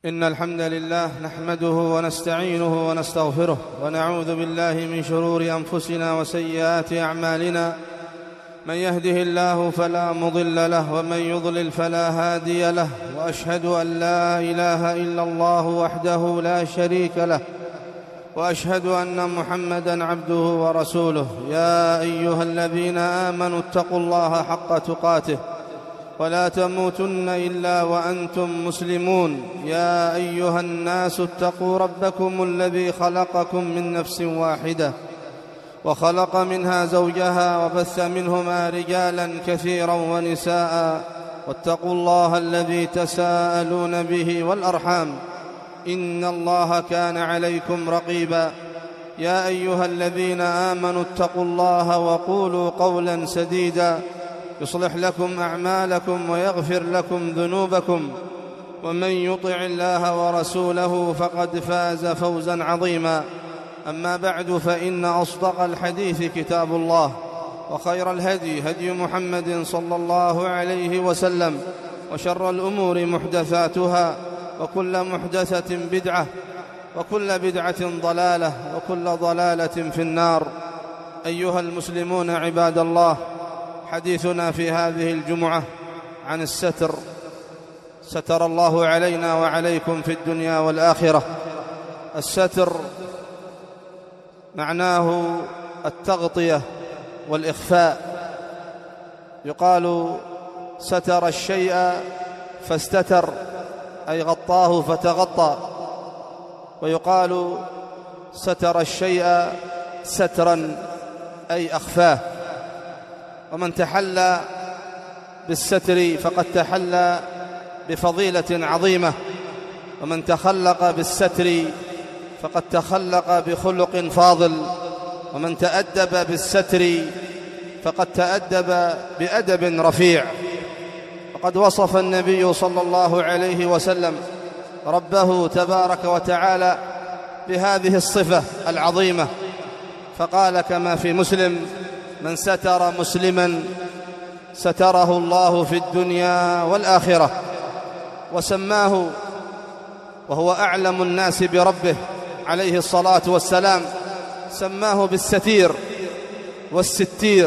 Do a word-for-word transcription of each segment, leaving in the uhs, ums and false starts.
إن الحمد لله نحمده ونستعينه ونستغفره ونعوذ بالله من شرور أنفسنا وسيئات أعمالنا. من يهده الله فلا مضل له ومن يضلل فلا هادي له، وأشهد أن لا إله إلا الله وحده لا شريك له، وأشهد أن محمدًا عبده ورسوله. يا أيها الذين آمنوا اتقوا الله حق تقاته ولا تموتن إلا وأنتم مسلمون. يا أيها الناس اتقوا ربكم الذي خلقكم من نفس واحدة وخلق منها زوجها وبث منهما رجالا كثيرا ونساء، واتقوا الله الذي تساءلون به والأرحام إن الله كان عليكم رقيبا. يا أيها الذين آمنوا اتقوا الله وقولوا قولا سديدا يصلح لكم أعمالكم ويغفر لكم ذنوبكم، ومن يطع الله ورسوله فقد فاز فوزا عظيما. أما بعد، فإن أصدق الحديث كتاب الله، وخير الهدي هدي محمد صلى الله عليه وسلم، وشر الأمور محدثاتها، وكل محدثة بدعة، وكل بدعة ضلالة، وكل ضلالة في النار. أيها المسلمون عباد الله، حديثنا في هذه الجمعة عن الستر. ستر الله علينا وعليكم في الدنيا والآخرة. الستر معناه التغطية والإخفاء. يقال ستر الشيء فاستتر، أي غطاه فتغطى. ويقال ستر الشيء سترا، أي أخفاه. ومن تحلى بالستر فقد تحلى بفضيلة عظيمة، ومن تخلق بالستر فقد تخلق بخلق فاضل، ومن تأدب بالستر فقد تأدب بأدب رفيع. وقد وصف النبي صلى الله عليه وسلم ربه تبارك وتعالى بهذه الصفة العظيمة، فقال كما في مسلم: من ستر مسلما ستره الله في الدنيا والآخرة. وسماه وهو أعلم الناس بربه عليه الصلاة والسلام، سماه بالستير والستير،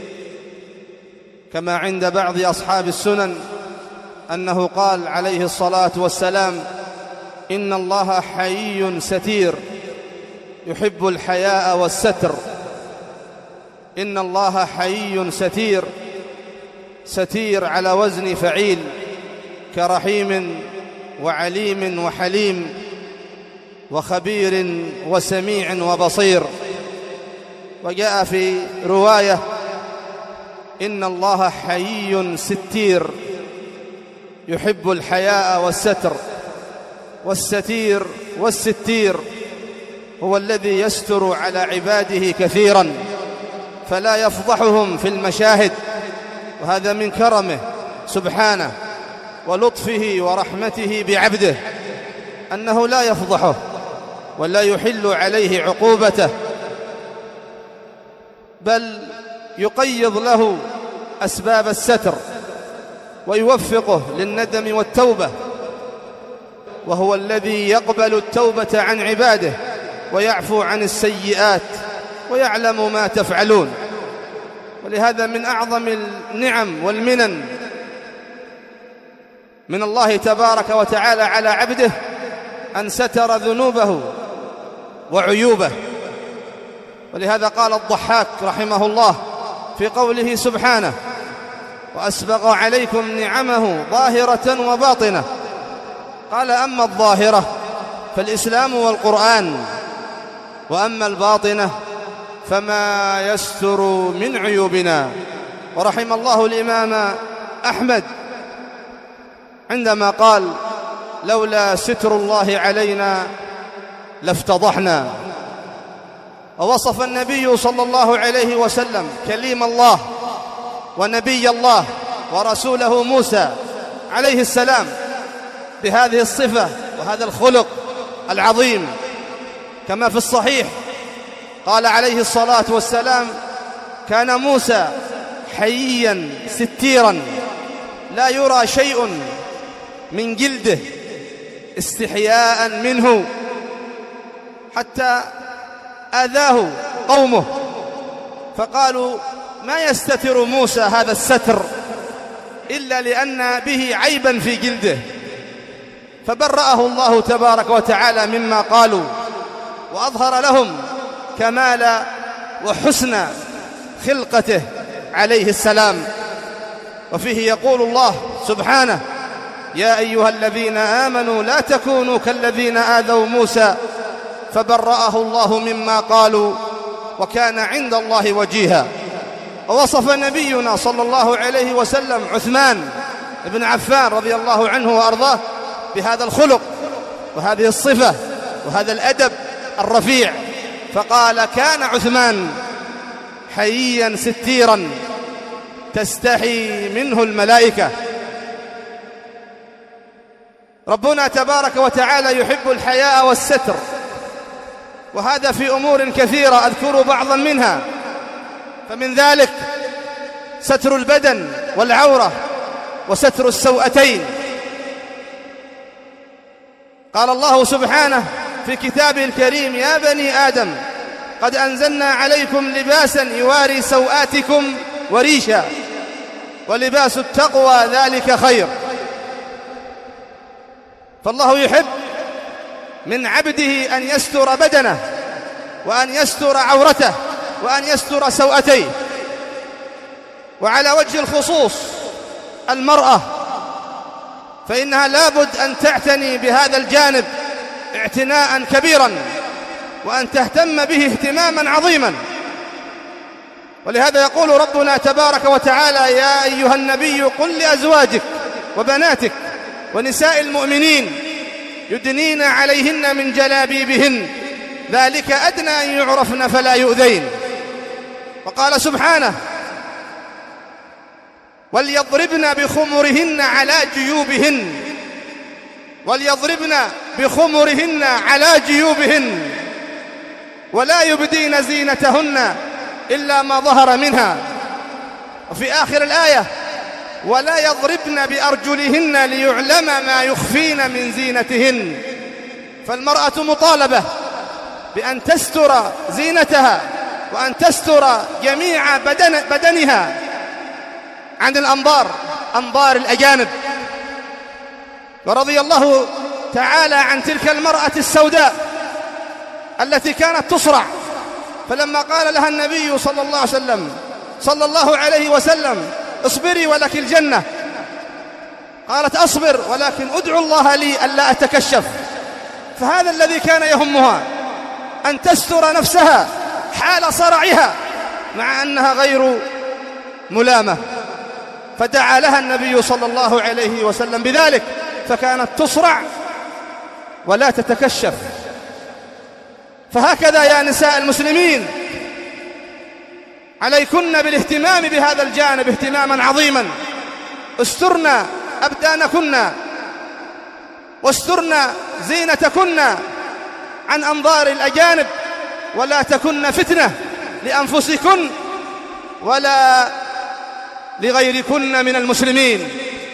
كما عند بعض أصحاب السنن أنه قال عليه الصلاة والسلام: إن الله حيي ستير يحب الحياء والستر. إن الله حيي ستير، ستير على وزن فعيل، كرحيم وعليم وحليم وخبير وسميع وبصير. وجاء في رواية: إن الله حيي ستير يحب الحياء والستر. والستير والستير هو الذي يستر على عباده كثيرا فلا يفضحهم في المشاهد، وهذا من كرمه سبحانه ولطفه ورحمته بعبده، أنه لا يفضحه ولا يحل عليه عقوبته، بل يقيض له أسباب الستر ويوفقه للندم والتوبة. وهو الذي يقبل التوبة عن عباده ويعفو عن السيئات ويعلم ما تفعلون. ولهذا من أعظم النعم والمنن من الله تبارك وتعالى على عبده أن ستر ذنوبه وعيوبه. ولهذا قال الضحاك رحمه الله في قوله سبحانه: وأسبغ عليكم نعمه ظاهرة وباطنة. قال: أما الظاهرة فالإسلام والقرآن، وأما الباطنة فما يستر من عيوبنا. ورحم الله الإمام أحمد عندما قال: لولا ستر الله علينا لافتضحنا. ووصف النبي صلى الله عليه وسلم كليم الله ونبي الله ورسوله موسى عليه السلام بهذه الصفة وهذا الخلق العظيم، كما في الصحيح قال عليه الصلاة والسلام: كان موسى حييا ستيرا لا يرى شيء من جلده استحياء منه، حتى آذاه قومه فقالوا: ما يستتر موسى هذا الستر إلا لأن به عيبا في جلده، فبرأه الله تبارك وتعالى مما قالوا، وأظهر لهم كمال وحسن خلقته عليه السلام. وفيه يقول الله سبحانه: يا أيها الذين آمنوا لا تكونوا كالذين آذوا موسى فبرأه الله مما قالوا وكان عند الله وجيها. ووصف نبينا صلى الله عليه وسلم عثمان بن عفان رضي الله عنه وأرضاه بهذا الخلق وهذه الصفة وهذا الأدب الرفيع، فقال: كان عثمان حييا ستيرا تستحي منه الملائكة. ربنا تبارك وتعالى يحب الحياء والستر، وهذا في أمور كثيرة أذكر بعضا منها، فمن ذلك ستر البدن والعورة وستر السوءتين. قال الله سبحانه في كتابه الكريم: يا بني آدم قد أنزلنا عليكم لباسا يواري سوآتكم وريشا ولباس التقوى ذلك خير. فالله يحب من عبده أن يستر بدنه وأن يستر عورته وأن يستر سوءتيه. وعلى وجه الخصوص المرأة، فإنها لابد أن تعتني بهذا الجانب اعتناء كبيرا، وأن تهتم به اهتماما عظيما. ولهذا يقول ربنا تبارك وتعالى: يا أيها النبي قل لأزواجك وبناتك ونساء المؤمنين يدنين عليهن من جلابيبهن ذلك أدنى أن يعرفن فلا يؤذين. وقال سبحانه: وليضربن بخمرهن على جيوبهن وليضربن بخمرهن على جيوبهن ولا يبدين زينتهن إلا ما ظهر منها. وفي آخر الآية: ولا يضربن بأرجلهن ليعلم ما يخفين من زينتهن. فالمرأة مطالبة بأن تستر زينتها وأن تستر جميع بدن بدنها عن الأنظار، أنظار الأجانب. ورضي الله تعالى عن تلك المرأة السوداء التي كانت تصرع، فلما قال لها النبي صلى الله عليه وسلم صلى الله عليه وسلم: اصبري ولك الجنة، قالت: أصبر ولكن أدعو الله لي ألا أتكشف. فهذا الذي كان يهمها، أن تستر نفسها حال صرعها مع أنها غير ملامة. فدعا لها النبي صلى الله عليه وسلم بذلك، فكانت تصرع ولا تتكشف. فهكذا يا نساء المسلمين عليكن بالاهتمام بهذا الجانب اهتماما عظيما. استرنا أبدانكن واسترنا زينتكن عن أنظار الأجانب، ولا تكن فتنة لأنفسكن ولا لغيركن من المسلمين.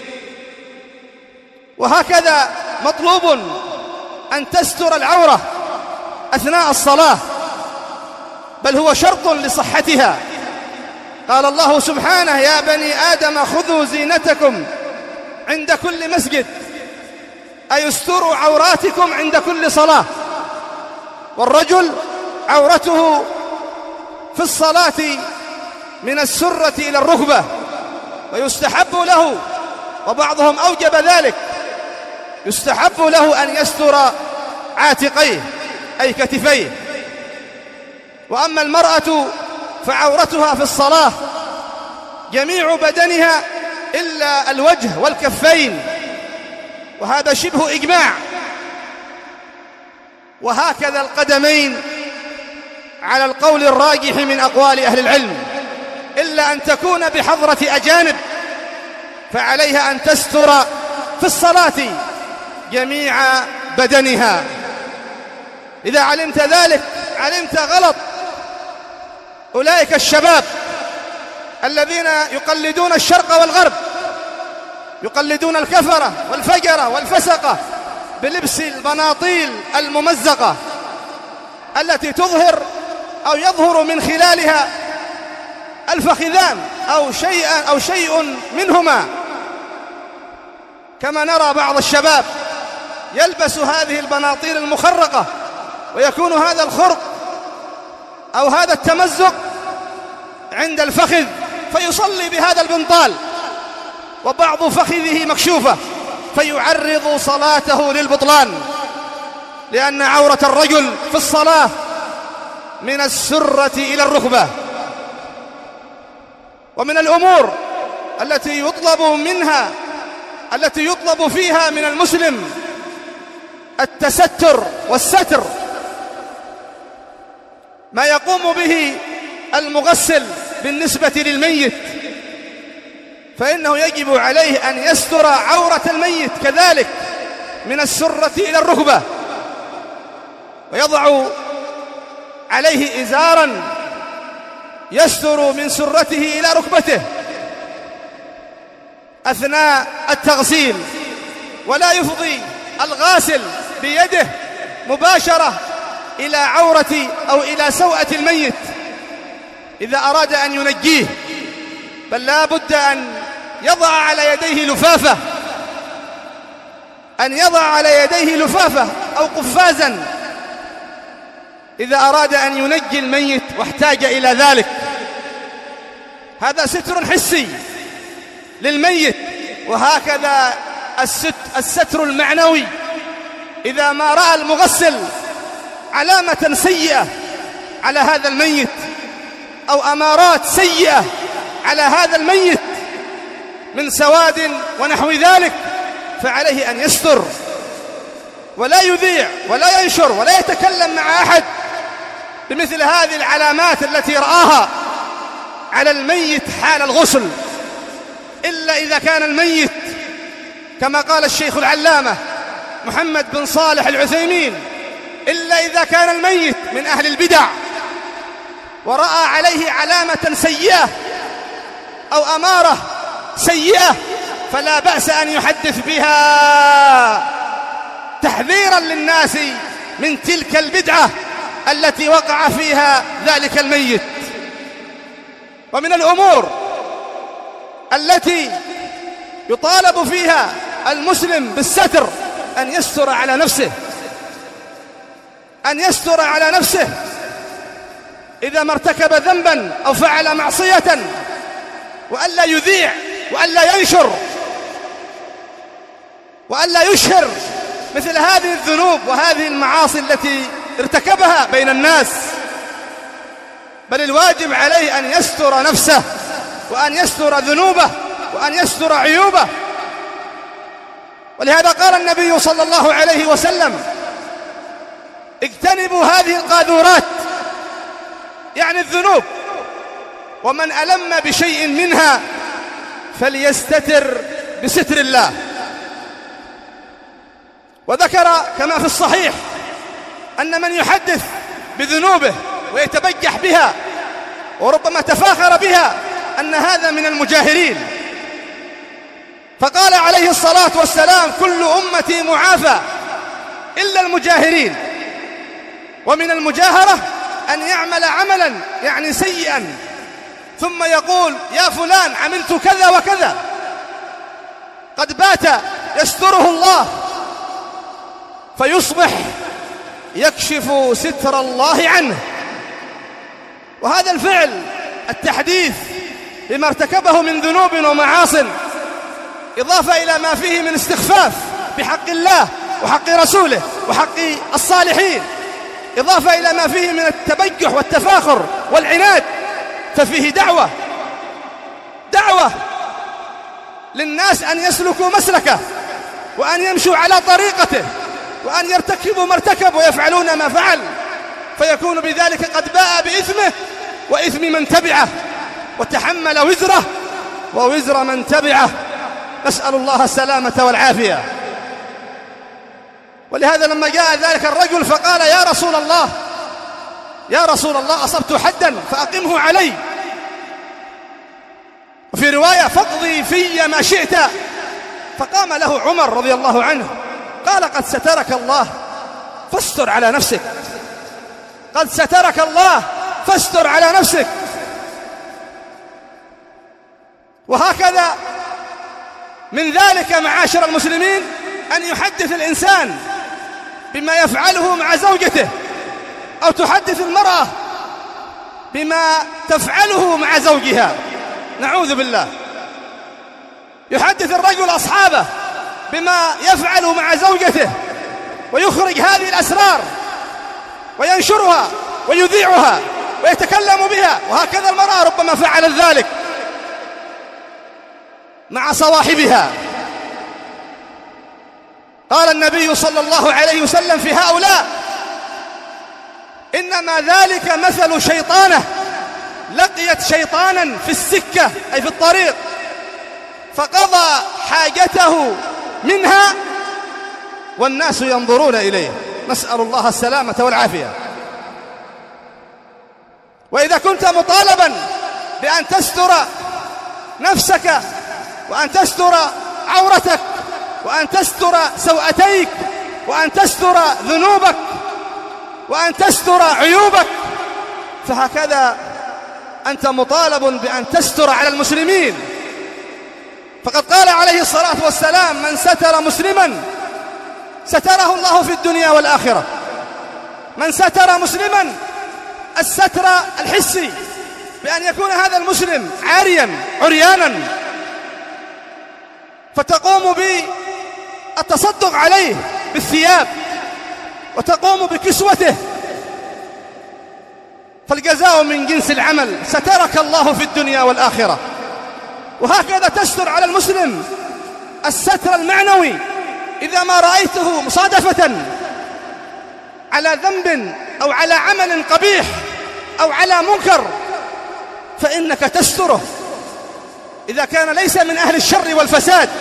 وهكذا مطلوب أن تستر العورة أثناء الصلاة، بل هو شرط لصحتها. قال الله سبحانه: يا بني آدم خذوا زينتكم عند كل مسجد، أي استروا عوراتكم عند كل صلاة. والرجل عورته في الصلاة من السرة إلى الركبة، ويستحب له، وبعضهم أوجب ذلك، يستحب له أن يستر عاتقيه أي كتفيه. وأما المرأة فعورتها في الصلاة جميع بدنها إلا الوجه والكفين، وهذا شبه إجماع. وهكذا القدمين على القول الراجح من أقوال أهل العلم، إلا أن تكون بحضرة أجانب، فعليها أن تستر في الصلاة جميع بدنها. إذا علمت ذلك علمت غلط أولئك الشباب الذين يقلدون الشرق والغرب، يقلدون الكفرة والفجرة والفسقة بلبس البناطيل الممزقة التي تظهر أو يظهر من خلالها الفخذان أو شيء أو شيء منهما، كما نرى بعض الشباب يلبس هذه البناطيل المخرقة ويكون هذا الخرق أو هذا التمزق عند الفخذ، فيصلي بهذا البنطال وبعض فخذه مكشوفة فيعرض صلاته للبطلان، لأن عورة الرجل في الصلاة من السرة إلى الركبة. ومن الأمور التي يطلب منها التي يطلب فيها من المسلم التستر والستر، ما يقوم به المغسل بالنسبة للميت، فإنه يجب عليه أن يستر عورة الميت كذلك من السرة إلى الركبة، ويضع عليه إزارا يستر من سرته إلى ركبته أثناء التغسيل، ولا يفضي الغاسل بيده مباشرة إلى عورة أو إلى سوءة الميت إذا أراد أن ينجيه، بل لا بد أن يضع على يديه لفافة أن يضع على يديه لفافة أو قفازا إذا أراد أن ينجي الميت واحتاج إلى ذلك. هذا ستر حسي للميت. وهكذا الستر المعنوي، إذا ما رأى المغسل علامة سيئة على هذا الميت أو أمارات سيئة على هذا الميت من سواد ونحو ذلك، فعليه أن يستر ولا يذيع ولا ينشر ولا يتكلم مع أحد بمثل هذه العلامات التي رآها على الميت حال الغسل، إلا إذا كان الميت كما قال الشيخ العلامة محمد بن صالح العثيمين، إلا إذا كان الميت من أهل البدع ورأى عليه علامة سيئة أو أمارة سيئة فلا بأس أن يحدث بها تحذيرا للناس من تلك البدعة التي وقع فيها ذلك الميت. ومن الأمور التي يطالب فيها المسلم بالستر أن يستر على نفسه أن يستر على نفسه إذا ما ارتكب ذنبا أو فعل معصية، وألا يذيع وألا ينشر وألا يشهر مثل هذه الذنوب وهذه المعاصي التي ارتكبها بين الناس، بل الواجب عليه أن يستر نفسه وأن يستر ذنوبه وأن يستر عيوبه. ولهذا قال النبي صلى الله عليه وسلم: اجتنبوا هذه القاذورات، يعني الذنوب، ومن ألم بشيء منها فليستتر بستر الله. وذكر كما في الصحيح أن من يحدث بذنوبه ويتبجح بها وربما تفاخر بها أن هذا من المجاهرين، فقال عليه الصلاة والسلام: كل أمتي معافى إلا المجاهرين. ومن المجاهرة أن يعمل عملا يعني سيئا ثم يقول: يا فلان عملت كذا وكذا، قد بات يستره الله، فيصبح يكشف ستر الله عنه. وهذا الفعل التحديث بما ارتكبه من ذنوب ومعاصٍ، إضافة إلى ما فيه من استخفاف بحق الله وحق رسوله وحق الصالحين، إضافة إلى ما فيه من التبجح والتفاخر والعناد، ففيه دعوة دعوة للناس أن يسلكوا مسلكه وأن يمشوا على طريقته وأن يرتكبوا ما ارتكب ويفعلون ما فعل، فيكون بذلك قد باء بإثمه وإثم من تبعه وتحمل وزره ووزر من تبعه، نسأل الله السلامة والعافية. ولهذا لما جاء ذلك الرجل فقال: يا رسول الله يا رسول الله أصبت حدا فأقمه علي، وفي رواية: فاقضي في ما شئت. فقام له عمر رضي الله عنه قال قد سترك الله فاستر على نفسك، قد سترك الله فاستر على نفسك. وهكذا من ذلك معاشر المسلمين أن يحدث الإنسان بما يفعله مع زوجته، أو تحدث المرأة بما تفعله مع زوجها، نعوذ بالله. يحدث الرجل أصحابه بما يفعل مع زوجته، ويخرج هذه الأسرار وينشرها ويذيعها ويتكلم بها. وهكذا المرأة ربما فعلت ذلك مع صواحبها. قال النبي صلى الله عليه وسلم في هؤلاء: إنما ذلك مثل شيطانة لقيت شيطانا في السكة، أي في الطريق، فقضى حاجته منها والناس ينظرون إليه، نسأل الله السلامة والعافية. وإذا كنت مطالبا بأن تستر نفسك، وأن تستر عورتك، وأن تستر سوءتيك، وأن تستر ذنوبك، وأن تستر عيوبك، فهكذا أنت مطالب بأن تستر على المسلمين. فقد قال عليه الصلاة والسلام: من ستر مسلما ستره الله في الدنيا والآخرة. من ستر مسلما الستر الحسي، بأن يكون هذا المسلم عاريا عريانا، فتقوم بالتصدق عليه بالثياب، وتقوم بكسوته، فالجزاء من جنس العمل، سترك الله في الدنيا والآخرة. وهكذا تستر على المسلم الستر المعنوي، إذا ما رأيته مصادفة على ذنب أو على عمل قبيح أو على منكر فإنك تستره، إذا كان ليس من أهل الشر والفساد،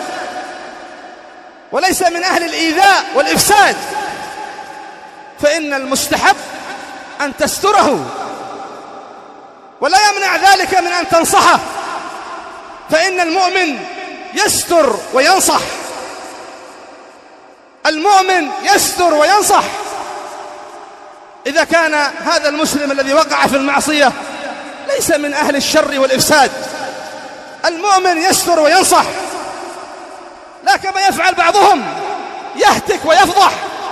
وليس من أهل الإيذاء والإفساد، فإن المستحب أن تستره، ولا يمنع ذلك من أن تنصحه، فإن المؤمن يستر وينصح. المؤمن يستر وينصح إذا كان هذا المسلم الذي وقع في المعصية ليس من أهل الشر والإفساد. المؤمن يستر وينصح، لا كما يفعل بعضهم، يهتك ويفضح،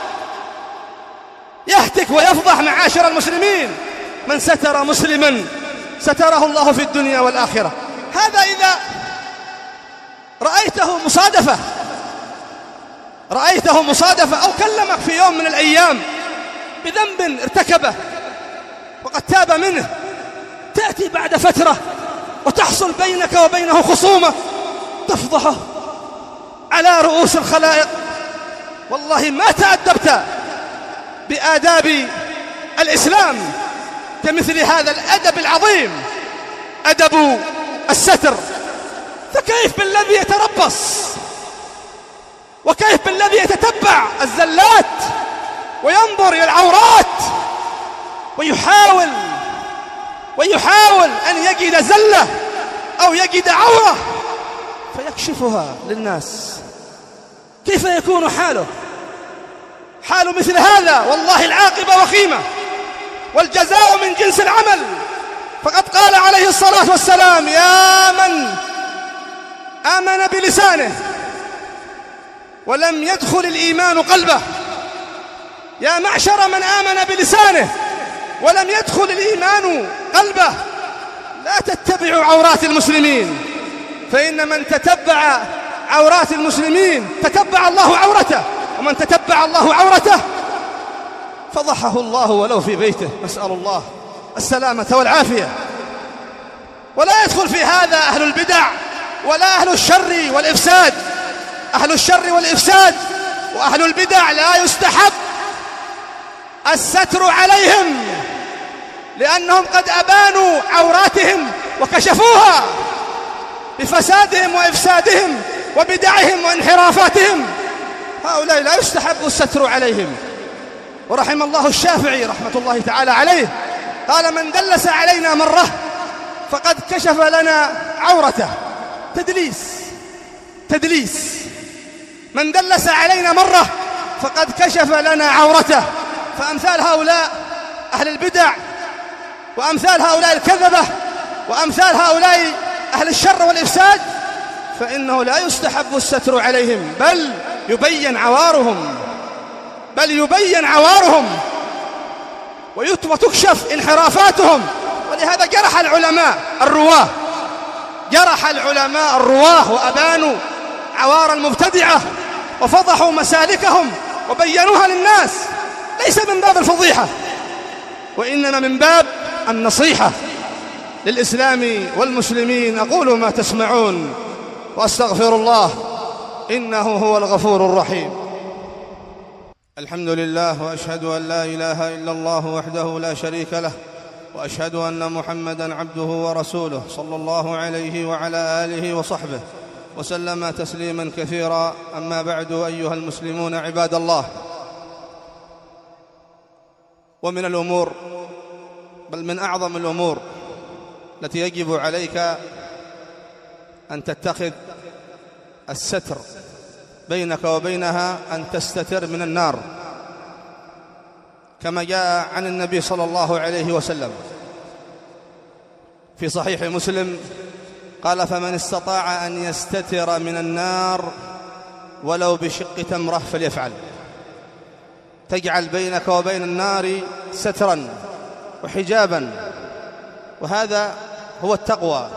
يهتك ويفضح. معاشر المسلمين، من ستر مسلما ستره الله في الدنيا والآخرة. هذا إذا رأيته مصادفة، رأيته مصادفة أو كلمك في يوم من الأيام بذنب ارتكبه وقد تاب منه، تأتي بعد فترة وتحصل بينك وبينه خصومة تفضحه على رؤوس الخلائق. والله ما تأدبت بآداب الإسلام كمثل هذا الأدب العظيم، أدب الستر. فكيف بالذي يتربص، وكيف بالذي يتتبع الزلات وينظر إلى العورات ويحاول ويحاول أن يجد زلة أو يجد عورة فيكشفها للناس؟ كيف يكون حاله؟ حال مثل هذا والله العاقبة وخيمة، والجزاء من جنس العمل. فقد قال عليه الصلاة والسلام: يا من آمن بلسانه ولم يدخل الإيمان قلبه، يا معشر من آمن بلسانه ولم يدخل الإيمان قلبه، لا تتبعوا عورات المسلمين، فإن من تتبع عورات المسلمين تتبع الله عورته، ومن تتبع الله عورته فضحه الله ولو في بيته، نسأل الله السلامة والعافية. ولا يدخل في هذا أهل البدع ولا أهل الشر والإفساد. أهل الشر والإفساد وأهل البدع لا يستحب الستر عليهم، لأنهم قد أبانوا عوراتهم وكشفوها بفسادهم وإفسادهم وبدعهم وانحرافاتهم. هؤلاء لا يستحب الستر عليهم. ورحم الله الشافعي رحمة الله تعالى عليه، قال: من دلس علينا مرة فقد كشف لنا عورته. تدليس تدليس من دلس علينا مرة فقد كشف لنا عورته. فأمثال هؤلاء أهل البدع وأمثال هؤلاء الكذبة وأمثال هؤلاء أهل الشر والإفساد فإنه لا يستحب الستر عليهم، بل يبين عوارهم بل يبين عوارهم وتكشف انحرافاتهم. ولهذا جرح العلماء الرواه جرح العلماء الرواه وأبانوا عوار المبتدعة وفضحوا مسالكهم وبينوها للناس، ليس من باب الفضيحة وإنما من باب النصيحة للإسلام والمسلمين. أقول ما تسمعون وأستغفر الله إنه هو الغفور الرحيم. الحمد لله، وأشهد أن لا إله إلا الله وحده لا شريك له، وأشهد أن محمدًا عبده ورسوله صلى الله عليه وعلى آله وصحبه وسلم تسليمًا كثيرا. أما بعد، أيها المسلمون عباد الله، ومن الأمور بل من أعظم الأمور التي يجب عليك أن تتخذ الستر بينك وبينها أن تستتر من النار، كما جاء عن النبي صلى الله عليه وسلم في صحيح مسلم قال: فمن استطاع أن يستتر من النار ولو بشق تمرة فليفعل. تجعل بينك وبين النار سترا وحجابا، وهذا هو التقوى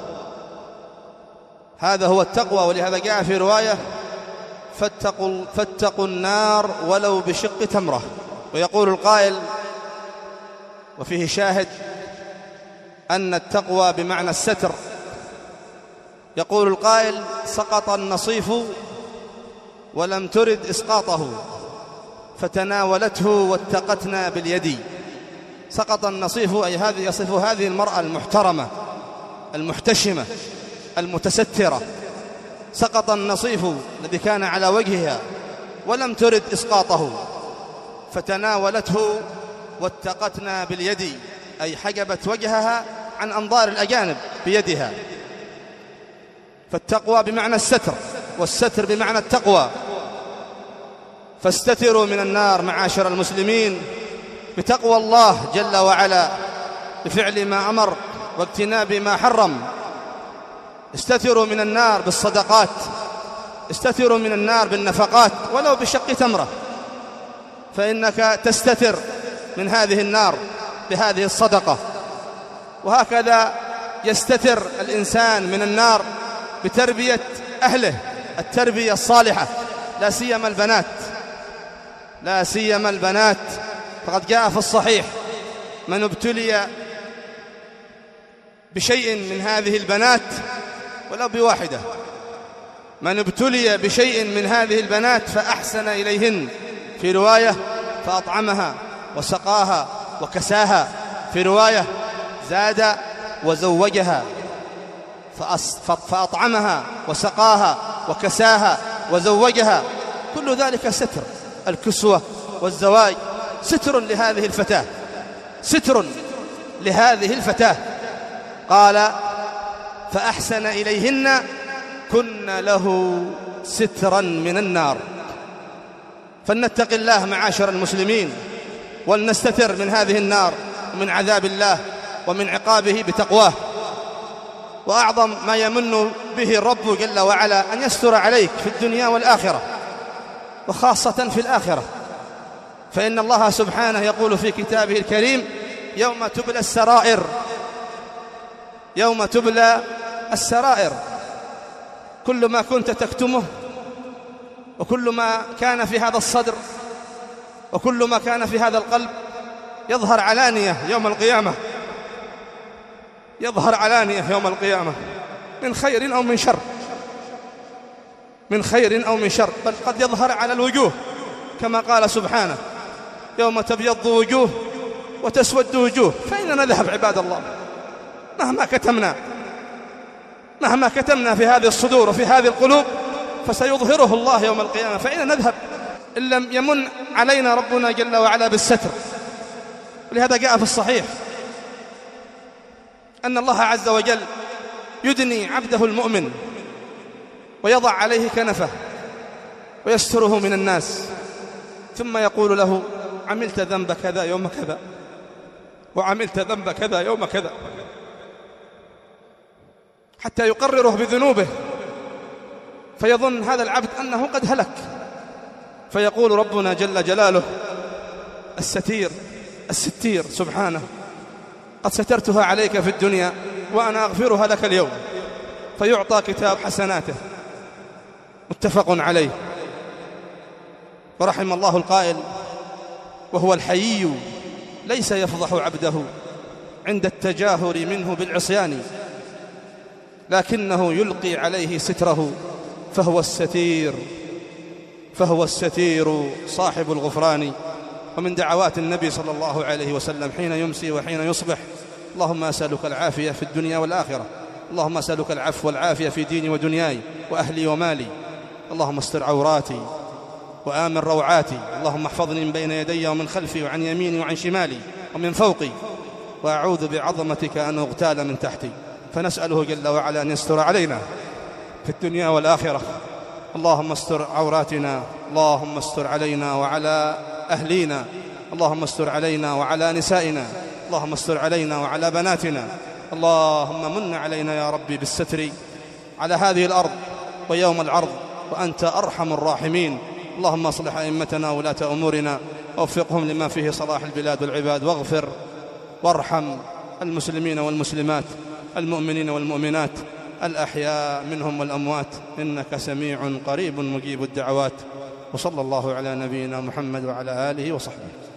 هذا هو التقوى ولهذا جاء في رواية: فاتقوا, فاتقوا النار ولو بشق تمرة. ويقول القائل، وفيه شاهد، أن التقوى بمعنى الستر. يقول القائل: سقط النصيف ولم ترد إسقاطه فتناولته واتقتنا باليد. سقط النصيف أي هذه يصف هذه المرأة المحترمة المحتشمة المتسترة. سقط النصيف الذي كان على وجهها ولم ترد إسقاطه فتناولته واتقتنا باليد، أي حجبت وجهها عن أنظار الأجانب بيدها. فالتقوى بمعنى الستر، والستر بمعنى التقوى. فاستتروا من النار معاشر المسلمين بتقوى الله جل وعلا، بفعل ما أمر واجتناب ما حرم. استتروا من النار بالصدقات، استتروا من النار بالنفقات ولو بشق تمرة، فإنك تستتر من هذه النار بهذه الصدقة. وهكذا يستتر الإنسان من النار بتربية أهله، التربية الصالحة، لا سيما البنات لا سيما البنات فقد جاء في الصحيح: من ابتلي بشيء من هذه البنات ولو بواحدة من ابتلي بشيء من هذه البنات فأحسن إليهن، في رواية فأطعمها وسقاها وكساها، في رواية زاد وزوجها. فأطعمها وسقاها وكساها وزوجها، كل ذلك ستر. الكسوة والزواج ستر لهذه الفتاة ستر لهذه الفتاة قال: فأحسن إليهن كن له سترا من النار. فلنتق الله معاشر المسلمين، ولنستتر من هذه النار ومن عذاب الله ومن عقابه بتقواه. وأعظم ما يمن به الرب جل وعلا أن يستر عليك في الدنيا والآخرة، وخاصة في الآخرة، فإن الله سبحانه يقول في كتابه الكريم: يوم تبلى السرائر يوم تبلى السرائر. كل ما كنت تكتمه، وكل ما كان في هذا الصدر، وكل ما كان في هذا القلب يظهر علانية يوم القيامة يظهر علانية يوم القيامة من خير أو من شر من خير أو من شر بل قد يظهر على الوجوه، كما قال سبحانه: يوم تبيض وجوه وتسود وجوه. فأين نذهب عباد الله؟ مهما كتمنا مهما كتمنا في هذه الصدور وفي هذه القلوب فسيظهره الله يوم القيامة. فأين نذهب إن لم يمن علينا ربنا جل وعلا بالستر؟ ولهذا جاء في الصحيح أن الله عز وجل يدني عبده المؤمن ويضع عليه كنفه ويستره من الناس. ثم يقول له عملت ذنب كذا يوم كذا، وعملت ذنب كذا يوم كذا، حتى يقرره بذنوبه، فيظن هذا العبد أنه قد هلك، فيقول ربنا جل جلاله الستير الستير سبحانه قد سترتها عليك في الدنيا وأنا أغفرها لك اليوم، فيعطى كتاب حسناته. متفق عليه. ورحم الله القائل وهو الحيي ليس يفضح عبده عند التجاهر منه بالعصيان، لكنه يلقي عليه ستره فهو الستير فهو الستير صاحب الغفران. ومن دعوات النبي صلى الله عليه وسلم حين يمسي وحين يصبح: اللهم أسألك العافية في الدنيا والآخرة، اللهم أسألك العفو والعافية في ديني ودنياي وأهلي ومالي، اللهم استر عوراتي وآمن روعاتي، اللهم احفظني من بين يدي ومن خلفي وعن يميني وعن شمالي ومن فوقي، وأعوذ بعظمتك أن أغتال من تحتي. فنسأله جل وعلا أن يستر علينا في الدنيا والآخرة. اللهم استر عوراتنا، اللهم استر علينا وعلى أهلينا، اللهم استر علينا وعلى نسائنا، اللهم استر علينا وعلى بناتنا، اللهم من علينا يا ربي بالستر على هذه الأرض ويوم العرض، وأنت أرحم الراحمين. اللهم اصلح أئمتنا ولاة أمورنا ووفقهم لما فيه صلاح البلاد والعباد، واغفر وارحم المسلمين والمسلمات، المؤمنين والمؤمنات، الأحياء منهم والأموات، إنك سميع قريب مجيب الدعوات. وصلى الله على نبينا محمد وعلى آله وصحبه.